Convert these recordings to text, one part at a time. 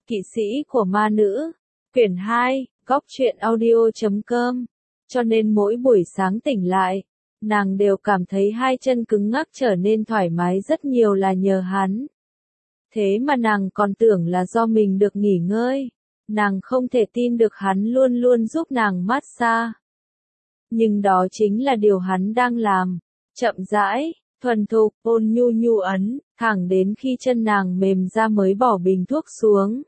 Kỵ sĩ của ma nữ, quyển 2, góc truyện audio.com. Cho nên mỗi buổi sáng tỉnh lại, nàng đều cảm thấy hai chân cứng ngắc trở nên thoải mái rất nhiều là nhờ hắn. Thế mà nàng còn tưởng là do mình được nghỉ ngơi. Nàng không thể tin được hắn luôn luôn giúp nàng massage. Nhưng đó chính là điều hắn đang làm. Chậm rãi, thuần thục, ôn nhu nhu ấn, thẳng đến khi chân nàng mềm ra mới bỏ bình thuốc xuống.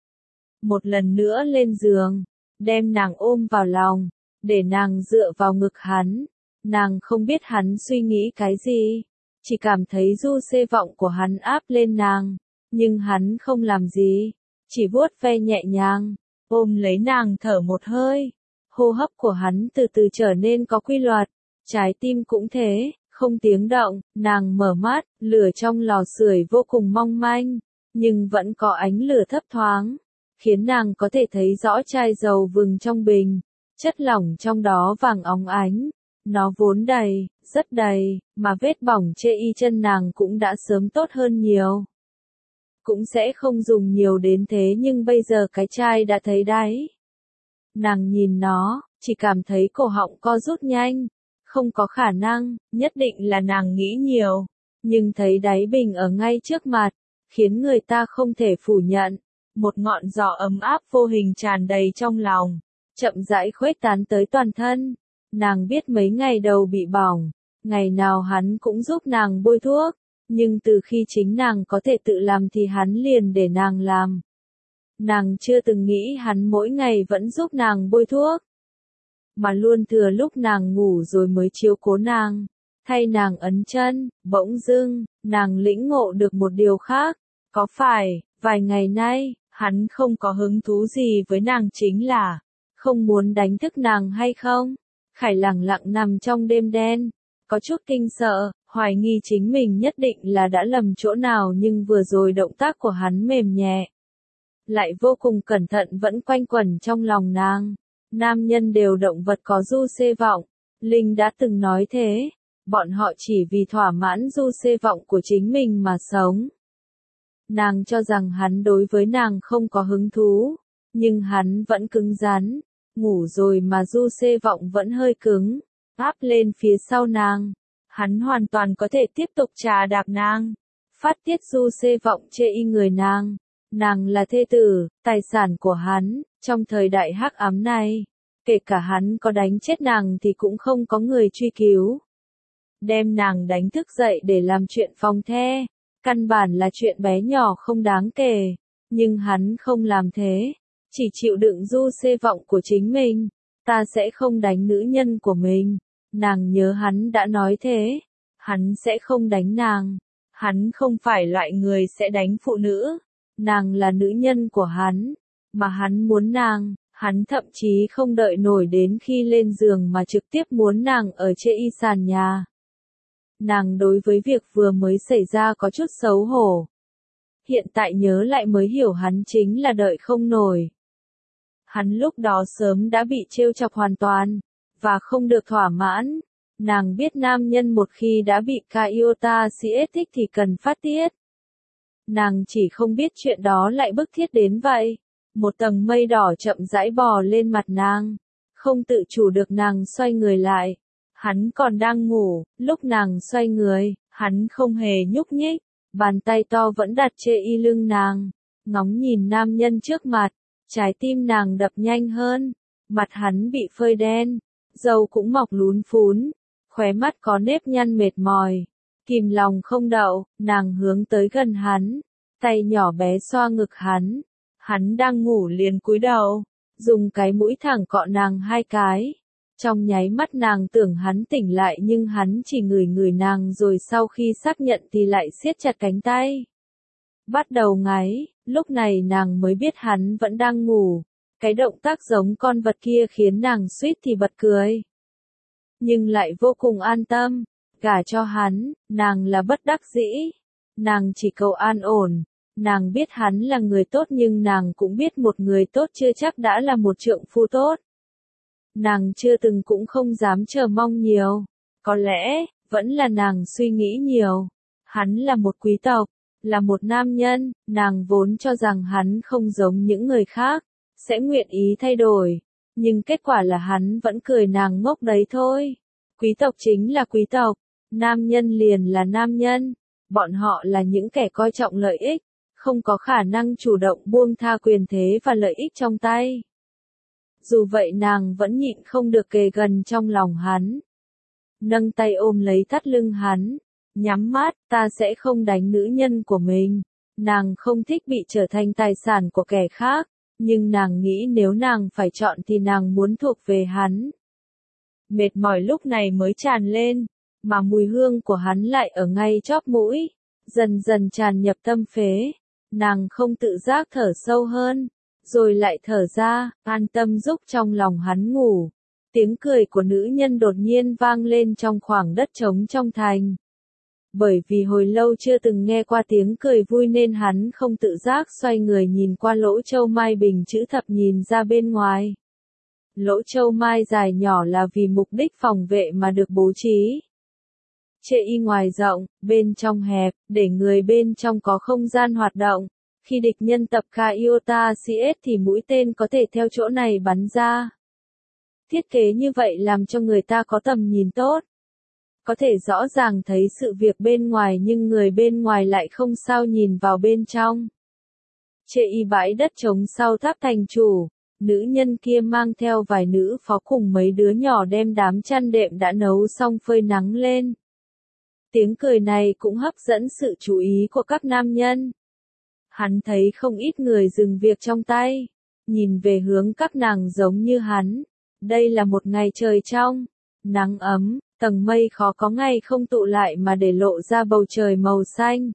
Một lần nữa lên giường, đem nàng ôm vào lòng, để nàng dựa vào ngực hắn. Nàng không biết hắn suy nghĩ cái gì, chỉ cảm thấy du xê vọng của hắn áp lên nàng, nhưng hắn không làm gì, chỉ vuốt ve nhẹ nhàng, ôm lấy nàng thở một hơi. Hô hấp của hắn từ từ trở nên có quy luật, trái tim cũng thế, không tiếng động. Nàng mở mắt, lửa trong lò sưởi vô cùng mong manh, nhưng vẫn có ánh lửa thấp thoáng, khiến nàng có thể thấy rõ chai dầu vừng trong bình, chất lỏng trong đó vàng óng ánh. Nó vốn đầy, rất đầy, mà vết bỏng chê y chân nàng cũng đã sớm tốt hơn nhiều. Cũng sẽ không dùng nhiều đến thế nhưng bây giờ cái chai đã thấy đáy. Nàng nhìn nó, chỉ cảm thấy cổ họng co rút nhanh. Không có khả năng, nhất định là nàng nghĩ nhiều. Nhưng thấy đáy bình ở ngay trước mặt, khiến người ta không thể phủ nhận. Một ngọn gió ấm áp vô hình tràn đầy trong lòng, chậm rãi khuếch tán tới toàn thân. Nàng biết mấy ngày đầu bị bỏng, ngày nào hắn cũng giúp nàng bôi thuốc, nhưng từ khi chính nàng có thể tự làm thì hắn liền để nàng làm. Nàng chưa từng nghĩ hắn mỗi ngày vẫn giúp nàng bôi thuốc, mà luôn thừa lúc nàng ngủ rồi mới chiếu cố nàng, thay nàng ấn chân. Bỗng dưng, nàng lĩnh ngộ được một điều khác, có phải, vài ngày nay, hắn không có hứng thú gì với nàng chính là không muốn đánh thức nàng hay không? Khải lẳng lặng nằm trong đêm đen, có chút kinh sợ, hoài nghi chính mình nhất định là đã lầm chỗ nào, nhưng vừa rồi động tác của hắn mềm nhẹ, lại vô cùng cẩn thận vẫn quanh quẩn trong lòng nàng. Nam nhân đều động vật có du xê vọng, Linh đã từng nói thế, bọn họ chỉ vì thỏa mãn du xê vọng của chính mình mà sống. Nàng cho rằng hắn đối với nàng không có hứng thú, nhưng hắn vẫn cứng rắn. Ngủ rồi mà du xê vọng vẫn hơi cứng, áp lên phía sau nàng. Hắn hoàn toàn có thể tiếp tục trà đạp nàng, phát tiết du xê vọng chê y người nàng. Nàng là thê tử, tài sản của hắn, trong thời đại hắc ám này, kể cả hắn có đánh chết nàng thì cũng không có người truy cứu. Đem nàng đánh thức dậy để làm chuyện phòng the, căn bản là chuyện bé nhỏ không đáng kể, nhưng hắn không làm thế. Chỉ chịu đựng du xê vọng của chính mình. Ta sẽ không đánh nữ nhân của mình. Nàng nhớ hắn đã nói thế. Hắn sẽ không đánh nàng. Hắn không phải loại người sẽ đánh phụ nữ. Nàng là nữ nhân của hắn. Mà hắn muốn nàng. Hắn thậm chí không đợi nổi đến khi lên giường mà trực tiếp muốn nàng ở trên y sàn nhà. Nàng đối với việc vừa mới xảy ra có chút xấu hổ. Hiện tại nhớ lại mới hiểu hắn chính là đợi không nổi. Hắn lúc đó sớm đã bị trêu chọc hoàn toàn, và không được thỏa mãn. Nàng biết nam nhân một khi đã bị Kaiota CS thích thì cần phát tiết. Nàng chỉ không biết chuyện đó lại bức thiết đến vậy. Một tầng mây đỏ chậm rãi bò lên mặt nàng. Không tự chủ được nàng xoay người lại. Hắn còn đang ngủ, lúc nàng xoay người, hắn không hề nhúc nhích. Bàn tay to vẫn đặt trên y lưng nàng, ngóng nhìn nam nhân trước mặt. Trái tim nàng đập nhanh hơn, mặt hắn bị phơi đen, râu cũng mọc lún phún, khóe mắt có nếp nhăn mệt mỏi, kìm lòng không đậu, nàng hướng tới gần hắn, tay nhỏ bé xoa ngực hắn đang ngủ liền cúi đầu, dùng cái mũi thẳng cọ nàng hai cái. Trong nháy mắt nàng tưởng hắn tỉnh lại nhưng hắn chỉ ngửi ngửi nàng rồi sau khi xác nhận thì lại siết chặt cánh tay. Bắt đầu ngáy, lúc này nàng mới biết hắn vẫn đang ngủ. Cái động tác giống con vật kia khiến nàng suýt thì bật cười. Nhưng lại vô cùng an tâm, gả cho hắn, nàng là bất đắc dĩ. Nàng chỉ cầu an ổn, nàng biết hắn là người tốt nhưng nàng cũng biết một người tốt chưa chắc đã là một trượng phu tốt. Nàng chưa từng cũng không dám chờ mong nhiều, có lẽ, vẫn là nàng suy nghĩ nhiều. Hắn là một quý tộc, là một nam nhân, nàng vốn cho rằng hắn không giống những người khác, sẽ nguyện ý thay đổi, nhưng kết quả là hắn vẫn cười nàng ngốc đấy thôi. Quý tộc chính là quý tộc, nam nhân liền là nam nhân, bọn họ là những kẻ coi trọng lợi ích, không có khả năng chủ động buông tha quyền thế và lợi ích trong tay. Dù vậy nàng vẫn nhịn không được kề gần trong lòng hắn. Nâng tay ôm lấy thắt lưng hắn, nhắm mắt, ta sẽ không đánh nữ nhân của mình. Nàng không thích bị trở thành tài sản của kẻ khác, nhưng nàng nghĩ nếu nàng phải chọn thì nàng muốn thuộc về hắn. Mệt mỏi lúc này mới tràn lên, mà mùi hương của hắn lại ở ngay chóp mũi, dần dần tràn nhập tâm phế. Nàng không tự giác thở sâu hơn, rồi lại thở ra, an tâm giúp trong lòng hắn ngủ. Tiếng cười của nữ nhân đột nhiên vang lên trong khoảng đất trống trong thành. Bởi vì hồi lâu chưa từng nghe qua tiếng cười vui nên hắn không tự giác xoay người nhìn qua lỗ châu mai bình chữ thập nhìn ra bên ngoài. Lỗ châu mai dài nhỏ là vì mục đích phòng vệ mà được bố trí. Chệ y ngoài rộng, bên trong hẹp, để người bên trong có không gian hoạt động. Khi địch nhân tập Kaiota CS thì mũi tên có thể theo chỗ này bắn ra. Thiết kế như vậy làm cho người ta có tầm nhìn tốt. Có thể rõ ràng thấy sự việc bên ngoài nhưng người bên ngoài lại không sao nhìn vào bên trong. Chệ y bãi đất trống sau tháp thành chủ, nữ nhân kia mang theo vài nữ phó cùng mấy đứa nhỏ đem đám chăn đệm đã nấu xong phơi nắng lên. Tiếng cười này cũng hấp dẫn sự chú ý của các nam nhân. Hắn thấy không ít người dừng việc trong tay, nhìn về hướng các nàng giống như hắn. Đây là một ngày trời trong, nắng ấm, tầng mây khó có ngày không tụ lại mà để lộ ra bầu trời màu xanh.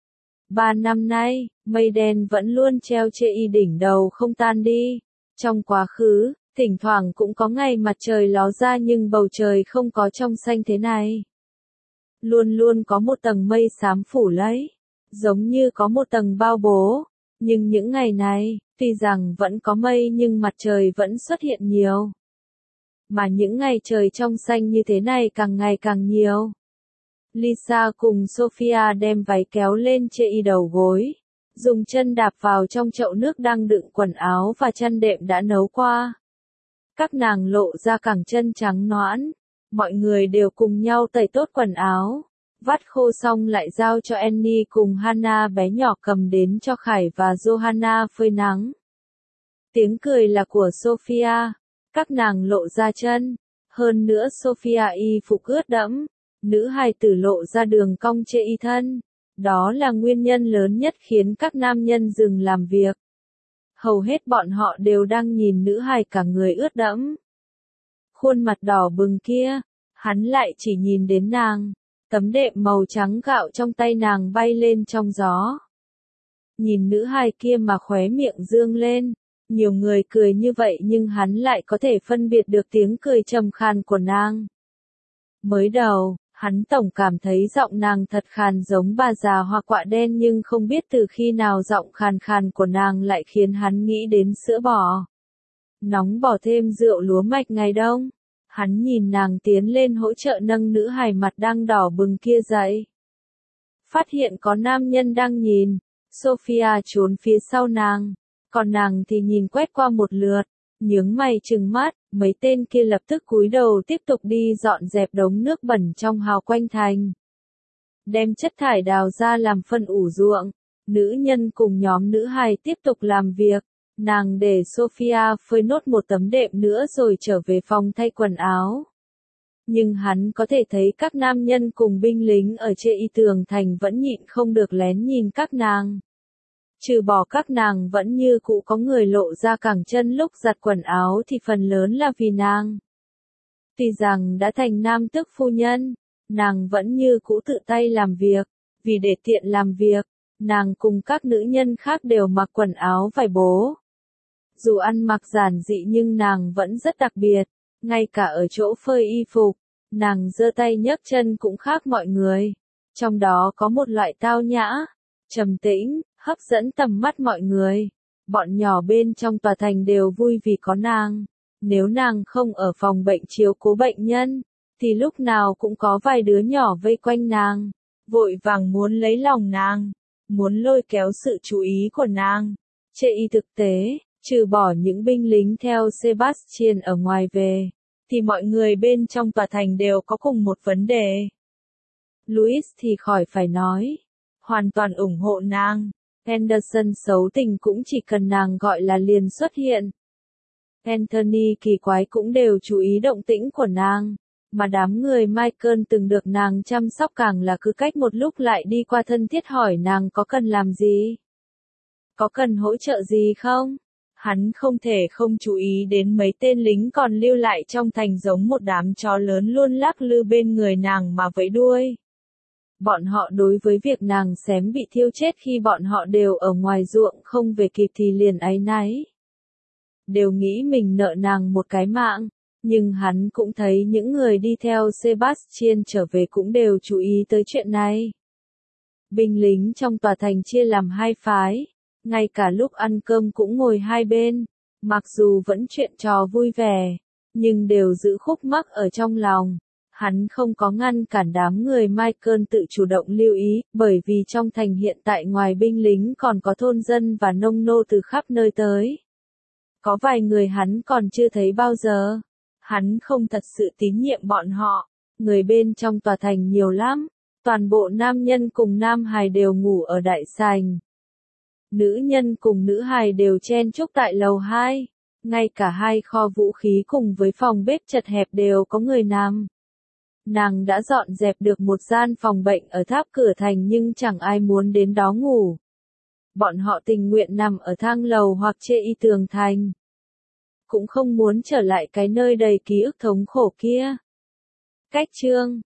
3 năm nay, mây đen vẫn luôn treo trên y đỉnh đầu không tan đi. Trong quá khứ, thỉnh thoảng cũng có ngày mặt trời ló ra nhưng bầu trời không có trong xanh thế này. Luôn luôn có một tầng mây xám phủ lấy, giống như có một tầng bao bố. Nhưng những ngày này, tuy rằng vẫn có mây nhưng mặt trời vẫn xuất hiện nhiều. Mà những ngày trời trong xanh như thế này càng ngày càng nhiều. Lisa cùng Sophia đem váy kéo lên chệ y đầu gối, dùng chân đạp vào trong chậu nước đang đựng quần áo và chăn đệm đã nấu qua. Các nàng lộ ra cẳng chân trắng nõn, mọi người đều cùng nhau tẩy tốt quần áo, vắt khô xong lại giao cho Annie cùng Hannah bé nhỏ cầm đến cho Khải và Johanna phơi nắng. Tiếng cười là của Sophia, các nàng lộ ra chân, hơn nữa Sophia y phục ướt đẫm, nữ hài tử lộ ra đường cong chệ y thân. Đó là nguyên nhân lớn nhất khiến các nam nhân dừng làm việc. Hầu hết bọn họ đều đang nhìn nữ hài cả người ướt đẫm. Khuôn mặt đỏ bừng kia, hắn lại chỉ nhìn đến nàng, tấm đệm màu trắng gạo trong tay nàng bay lên trong gió. Nhìn nữ hài kia mà khóe miệng dương lên, nhiều người cười như vậy nhưng hắn lại có thể phân biệt được tiếng cười trầm khàn của nàng. Mới đầu, hắn tổng cảm thấy giọng nàng thật khàn giống bà già hoa quạ đen nhưng không biết từ khi nào giọng khàn khàn của nàng lại khiến hắn nghĩ đến sữa bò. Nóng bỏ thêm rượu lúa mạch ngày đông. Hắn nhìn nàng tiến lên hỗ trợ nâng nữ hài mặt đang đỏ bừng kia dậy. Phát hiện có nam nhân đang nhìn, Sophia trốn phía sau nàng, còn nàng thì nhìn quét qua một lượt, nhướng mày trừng mắt, mấy tên kia lập tức cúi đầu tiếp tục đi dọn dẹp đống nước bẩn trong hào quanh thành. Đem chất thải đào ra làm phân ủ ruộng, nữ nhân cùng nhóm nữ hài tiếp tục làm việc. Nàng để Sophia phơi nốt một tấm đệm nữa rồi trở về phòng thay quần áo. Nhưng hắn có thể thấy các nam nhân cùng binh lính ở trên y tường thành vẫn nhịn không được lén nhìn các nàng. Trừ bỏ các nàng vẫn như cũ có người lộ ra cẳng chân lúc giặt quần áo thì phần lớn là vì nàng. Tuy rằng đã thành nam tước phu nhân, nàng vẫn như cũ tự tay làm việc, vì để tiện làm việc, nàng cùng các nữ nhân khác đều mặc quần áo vải bố. Dù ăn mặc giản dị nhưng nàng vẫn rất đặc biệt, ngay cả ở chỗ phơi y phục, nàng giơ tay nhấc chân cũng khác mọi người. Trong đó có một loại tao nhã, trầm tĩnh, hấp dẫn tầm mắt mọi người. Bọn nhỏ bên trong tòa thành đều vui vì có nàng. Nếu nàng không ở phòng bệnh chiếu cố bệnh nhân, thì lúc nào cũng có vài đứa nhỏ vây quanh nàng, vội vàng muốn lấy lòng nàng. muốn lôi kéo sự chú ý của nàng. Trên thực tế, trừ bỏ những binh lính theo Sebastian ở ngoài về, thì mọi người bên trong tòa thành đều có cùng một vấn đề. Louis thì khỏi phải nói, hoàn toàn ủng hộ nàng. Anderson xấu tình cũng chỉ cần nàng gọi là liền xuất hiện. Anthony kỳ quái cũng đều chú ý động tĩnh của nàng, mà đám người Michael từng được nàng chăm sóc càng là cứ cách một lúc lại đi qua thân thiết hỏi nàng có cần làm gì, có cần hỗ trợ gì không. Hắn không thể không chú ý đến mấy tên lính còn lưu lại trong thành giống một đám chó lớn luôn lắc lư bên người nàng mà vẫy đuôi. Bọn họ đối với việc nàng xém bị thiêu chết khi bọn họ đều ở ngoài ruộng không về kịp thì liền áy náy. Đều nghĩ mình nợ nàng một cái mạng, nhưng hắn cũng thấy những người đi theo Sebastian trở về cũng đều chú ý tới chuyện này. Binh lính trong tòa thành chia làm hai phái, ngay cả lúc ăn cơm cũng ngồi hai bên, mặc dù vẫn chuyện trò vui vẻ, nhưng đều giữ khúc mắc ở trong lòng. Hắn không có ngăn cản đám người Michael tự chủ động lưu ý, bởi vì trong thành hiện tại ngoài binh lính còn có thôn dân và nông nô từ khắp nơi tới. Có vài người hắn còn chưa thấy bao giờ. Hắn không thật sự tín nhiệm bọn họ. Người bên trong tòa thành nhiều lắm. Toàn bộ nam nhân cùng nam hài đều ngủ ở đại sảnh. Nữ nhân cùng nữ hài đều chen chúc tại lầu 2. Ngay cả hai kho vũ khí cùng với phòng bếp chật hẹp đều có người nằm. Nàng đã dọn dẹp được một gian phòng bệnh ở tháp cửa thành nhưng chẳng ai muốn đến đó ngủ. Bọn họ tình nguyện nằm ở thang lầu hoặc trên y tường thành. Cũng không muốn trở lại cái nơi đầy ký ức thống khổ kia. Cách chương